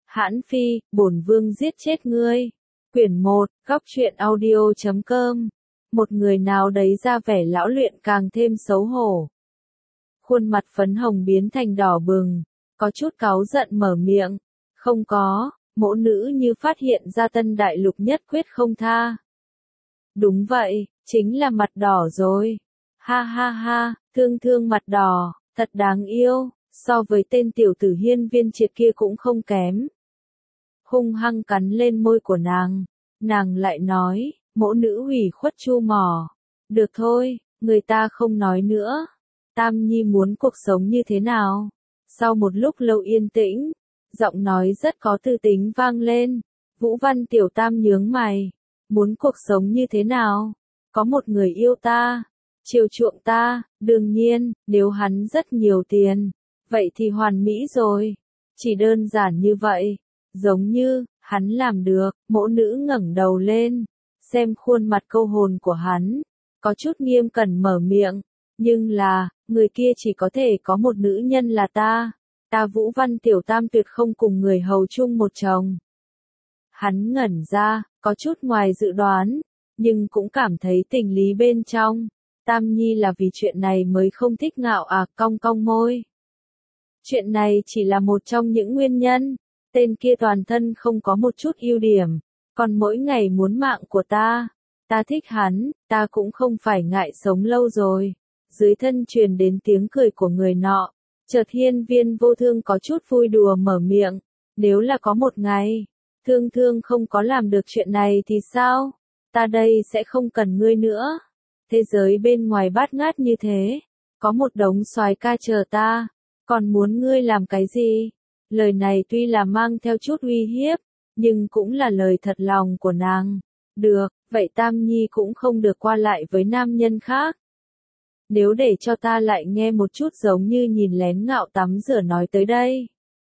Hãn Phi, bổn vương giết chết ngươi. Quyển 1, góc truyện audio.com. Một người nào đấy ra vẻ lão luyện càng thêm xấu hổ. Khuôn mặt phấn hồng biến thành đỏ bừng, có chút cáu giận mở miệng. Không có, mỗ nữ như phát hiện ra tân đại lục nhất quyết không tha. Đúng vậy, chính là mặt đỏ rồi. Ha ha ha, thương thương mặt đỏ, thật đáng yêu, so với tên tiểu tử Hiên Viên Triệt kia cũng không kém. Hung hăng cắn lên môi của nàng lại nói, mỗ nữ hủy khuất chu mỏ. Được thôi, người ta không nói nữa. Tam Nhi muốn cuộc sống như thế nào? Sau một lúc lâu yên tĩnh, giọng nói rất có tư tính vang lên. Vũ Văn Tiểu Tam nhướng mày. Muốn cuộc sống như thế nào? Có một người yêu ta, chiều chuộng ta, đương nhiên, nếu hắn rất nhiều tiền, vậy thì hoàn mỹ rồi. Chỉ đơn giản như vậy, giống như, hắn làm được, mỗ nữ ngẩng đầu lên, xem khuôn mặt câu hồn của hắn, có chút nghiêm cẩn mở miệng, nhưng là, người kia chỉ có thể có một nữ nhân là ta Vũ Văn Tiểu Tam tuyệt không cùng người hầu chung một chồng. Hắn ngẩn ra, có chút ngoài dự đoán, nhưng cũng cảm thấy tình lý bên trong. Tam Nhi là vì chuyện này mới không thích Ngạo à, cong cong môi. Chuyện này chỉ là một trong những nguyên nhân. Tên kia toàn thân không có một chút ưu điểm, còn mỗi ngày muốn mạng của ta. Ta thích hắn, ta cũng không phải ngại sống lâu rồi. Dưới thân truyền đến tiếng cười của người nọ. Chợt Hiên Viên Vô Thương có chút vui đùa mở miệng. Nếu là có một ngày, Thương Thương không có làm được chuyện này thì sao? Ta đây sẽ không cần ngươi nữa. Thế giới bên ngoài bát ngát như thế, có một đống soái ca chờ ta, còn muốn ngươi làm cái gì? Lời này tuy là mang theo chút uy hiếp, nhưng cũng là lời thật lòng của nàng. Được, vậy Tam Nhi cũng không được qua lại với nam nhân khác. Nếu để cho ta lại nghe một chút giống như nhìn lén Ngạo tắm rửa nói tới đây.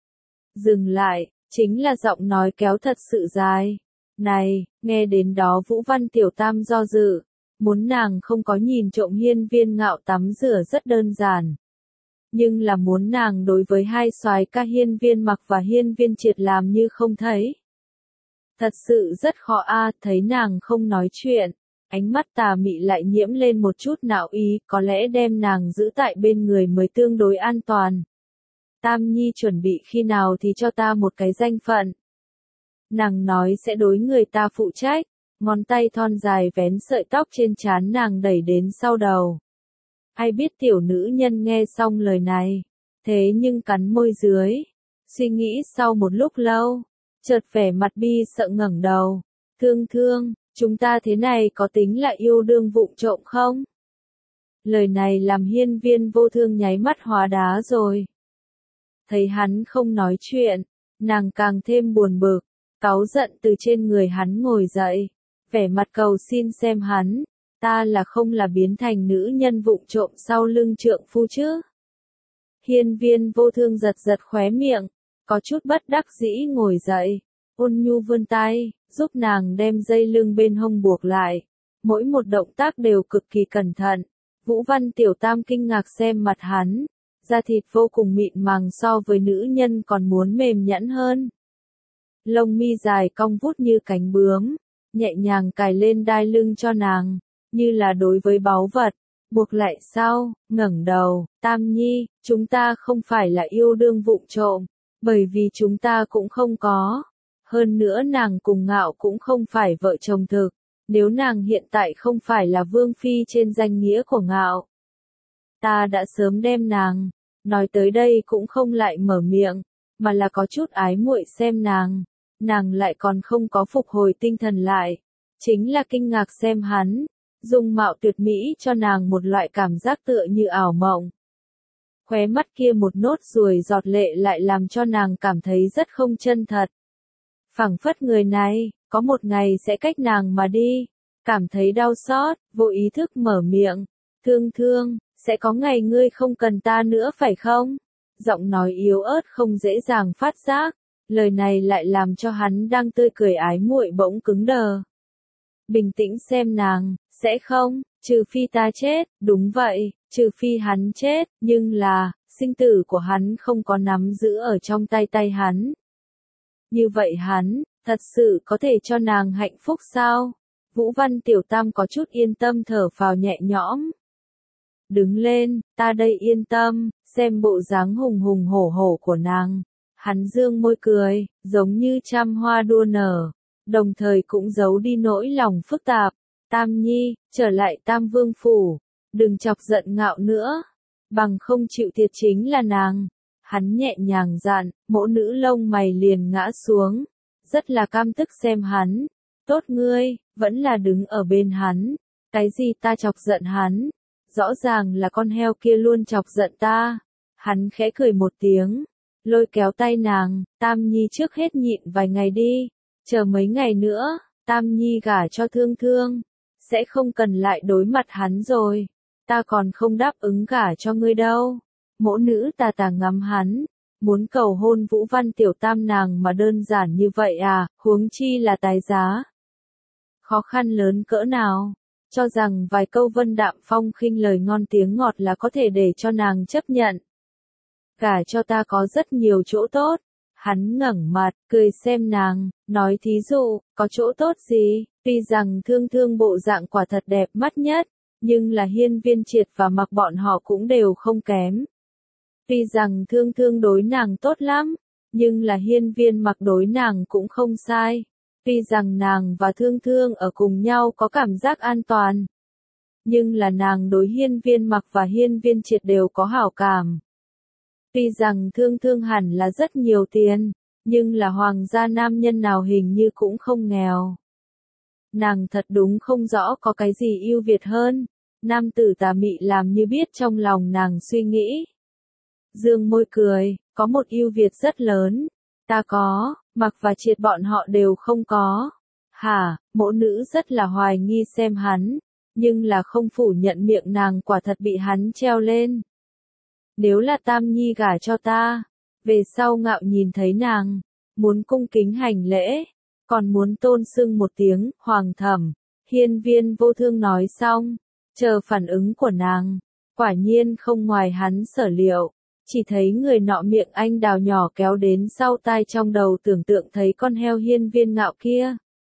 Dừng lại, chính là giọng nói kéo thật sự dài. Này, nghe đến đó Vũ Văn Tiểu Tam do dự, muốn nàng không có nhìn trộm Hiên Viên Ngạo tắm rửa rất đơn giản. Nhưng là muốn nàng đối với hai soái ca Hiên Viên Mặc và Hiên Viên Triệt làm như không thấy. Thật sự rất khó thấy nàng không nói chuyện, ánh mắt tà mị lại nhiễm lên một chút nạo ý, có lẽ đem nàng giữ tại bên người mới tương đối an toàn. Tam Nhi chuẩn bị khi nào thì cho ta một cái danh phận. Nàng nói sẽ đối người ta phụ trách, ngón tay thon dài vén sợi tóc trên trán nàng đẩy đến sau đầu. Ai biết tiểu nữ nhân nghe xong lời này, thế nhưng cắn môi dưới, suy nghĩ sau một lúc lâu, chợt vẻ mặt bi sợ ngẩng đầu. Thương thương, chúng ta thế này có tính là yêu đương vụng trộm không? Lời này làm Hiên Viên Vô Thương nháy mắt hóa đá rồi. Thấy hắn không nói chuyện, nàng càng thêm buồn bực, cáu giận từ trên người hắn ngồi dậy, vẻ mặt cầu xin xem hắn, ta là không là biến thành nữ nhân vụng trộm sau lưng trượng phu chứ? Hiên Viên Vô Thương giật giật khóe miệng, có chút bất đắc dĩ ngồi dậy, ôn nhu vươn tay, giúp nàng đem dây lưng bên hông buộc lại. Mỗi một động tác đều cực kỳ cẩn thận. Vũ Văn Tiểu Tam kinh ngạc xem mặt hắn, da thịt vô cùng mịn màng so với nữ nhân còn muốn mềm nhẵn hơn. Lông mi dài cong vút như cánh bướm, nhẹ nhàng cài lên đai lưng cho nàng, như là đối với báu vật. Buộc lại sau, ngẩng đầu, Tam Nhi, chúng ta không phải là yêu đương vụng trộm, bởi vì chúng ta cũng không có. Hơn nữa nàng cùng Ngạo cũng không phải vợ chồng thực, nếu nàng hiện tại không phải là vương phi trên danh nghĩa của Ngạo. Ta đã sớm đem nàng, nói tới đây cũng không lại mở miệng, mà là có chút ái muội xem nàng lại còn không có phục hồi tinh thần lại, chính là kinh ngạc xem hắn, dung mạo tuyệt mỹ cho nàng một loại cảm giác tựa như ảo mộng. Khóe mắt kia một nốt ruồi giọt lệ lại làm cho nàng cảm thấy rất không chân thật. Phảng phất người này, có một ngày sẽ cách nàng mà đi, cảm thấy đau xót, vô ý thức mở miệng, thương thương, sẽ có ngày ngươi không cần ta nữa phải không? Giọng nói yếu ớt không dễ dàng phát giác, lời này lại làm cho hắn đang tươi cười ái muội bỗng cứng đờ. Bình tĩnh xem nàng, sẽ không, trừ phi ta chết, đúng vậy, trừ phi hắn chết, nhưng là, sinh tử của hắn không có nắm giữ ở trong tay hắn. Như vậy hắn, thật sự có thể cho nàng hạnh phúc sao? Vũ Văn Tiểu Tam có chút yên tâm thở phào nhẹ nhõm. Đứng lên, ta đây yên tâm, xem bộ dáng hùng hùng hổ hổ của nàng. Hắn dương môi cười, giống như trăm hoa đua nở, đồng thời cũng giấu đi nỗi lòng phức tạp. Tam Nhi, trở lại Tam Vương Phủ, đừng chọc giận Ngạo nữa, bằng không chịu thiệt chính là nàng. Hắn nhẹ nhàng dặn, mỗ nữ lông mày liền ngã xuống, rất là căm tức xem hắn. Tốt ngươi, vẫn là đứng ở bên hắn, cái gì ta chọc giận hắn, rõ ràng là con heo kia luôn chọc giận ta. Hắn khẽ cười một tiếng, lôi kéo tay nàng, Tam Nhi trước hết nhịn vài ngày đi, chờ mấy ngày nữa, Tam Nhi gả cho Thương Thương, sẽ không cần lại đối mặt hắn rồi, ta còn không đáp ứng gả cho ngươi đâu. Mỗ nữ tà tà ngắm hắn, muốn cầu hôn Vũ Văn Tiểu Tam nàng mà đơn giản như vậy à, huống chi là tài giá. Khó khăn lớn cỡ nào, cho rằng vài câu vân đạm phong khinh lời ngon tiếng ngọt là có thể để cho nàng chấp nhận. Gả cho ta có rất nhiều chỗ tốt. Hắn ngẩng mặt, cười xem nàng, nói thí dụ, có chỗ tốt gì? Tuy rằng Thương Thương bộ dạng quả thật đẹp mắt nhất, nhưng là Hiên Viên Triệt và Mặc bọn họ cũng đều không kém. Tuy rằng Thương Thương đối nàng tốt lắm, nhưng là Hiên Viên Mặc đối nàng cũng không sai. Tuy rằng nàng và Thương Thương ở cùng nhau có cảm giác an toàn, nhưng là nàng đối Hiên Viên Mặc và Hiên Viên Triệt đều có hảo cảm. Tuy rằng Thương Thương hẳn là rất nhiều tiền, nhưng là hoàng gia nam nhân nào hình như cũng không nghèo. Nàng thật đúng không rõ có cái gì ưu việt hơn. Nam tử tà mị làm như biết trong lòng nàng suy nghĩ. Dương môi cười, có một ưu việt rất lớn. Ta có, Mặc và Triệt bọn họ đều không có. Hả, mỗ nữ rất là hoài nghi xem hắn, nhưng là không phủ nhận miệng nàng quả thật bị hắn treo lên. Nếu là Tam Nhi gả cho ta, về sau Ngạo nhìn thấy nàng, muốn cung kính hành lễ, còn muốn tôn xưng một tiếng, hoàng thẩm. Hiên Viên Vô Thương nói xong, chờ phản ứng của nàng, quả nhiên không ngoài hắn sở liệu, chỉ thấy người nọ miệng anh đào nhỏ kéo đến sau tai trong đầu tưởng tượng thấy con heo Hiên Viên Ngạo kia.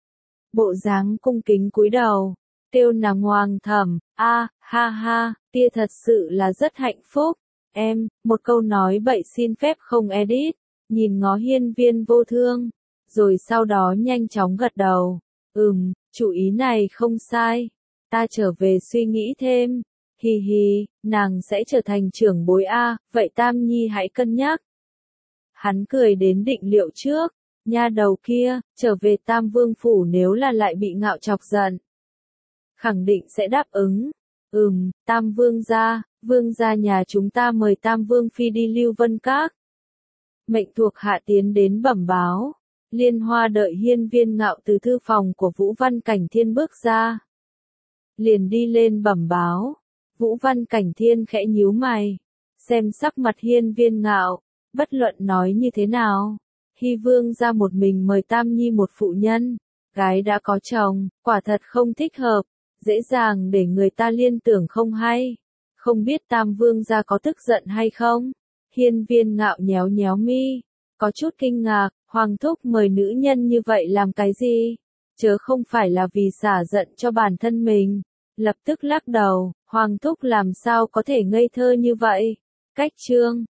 Bộ dáng cung kính cúi đầu, kêu nàng hoàng thẩm, ha ha, tia thật sự là rất hạnh phúc. Em, một câu nói bậy xin phép không edit, nhìn ngó Hiên Viên Vô Thương, rồi sau đó nhanh chóng gật đầu. Chủ ý này không sai, ta trở về suy nghĩ thêm. Hì hì, nàng sẽ trở thành trưởng bối a, vậy Tam Nhi hãy cân nhắc. Hắn cười đến định liệu trước, nha đầu kia, trở về Tam Vương Phủ nếu là lại bị Ngạo chọc giận, khẳng định sẽ đáp ứng. Tam Vương gia nhà chúng ta mời Tam Vương Phi đi Lưu Vân Các. Mệnh thuộc hạ tiến đến bẩm báo. Liên Hoa đợi Hiên Viên Ngạo từ thư phòng của Vũ Văn Cảnh Thiên bước ra, liền đi lên bẩm báo. Vũ Văn Cảnh Thiên khẽ nhíu mày, xem sắc mặt Hiên Viên Ngạo, bất luận nói như thế nào, Hy Vương ra một mình mời Tam Nhi một phụ nhân, gái đã có chồng, quả thật không thích hợp, dễ dàng để người ta liên tưởng không hay. Không biết Tam Vương gia có tức giận hay không? Hiên Viên Ngạo nhéo nhéo mi, có chút kinh ngạc, Hoàng thúc mời nữ nhân như vậy làm cái gì? Chớ không phải là vì xả giận cho bản thân mình. Lập tức lắc đầu, Hoàng thúc làm sao có thể ngây thơ như vậy? Cách chương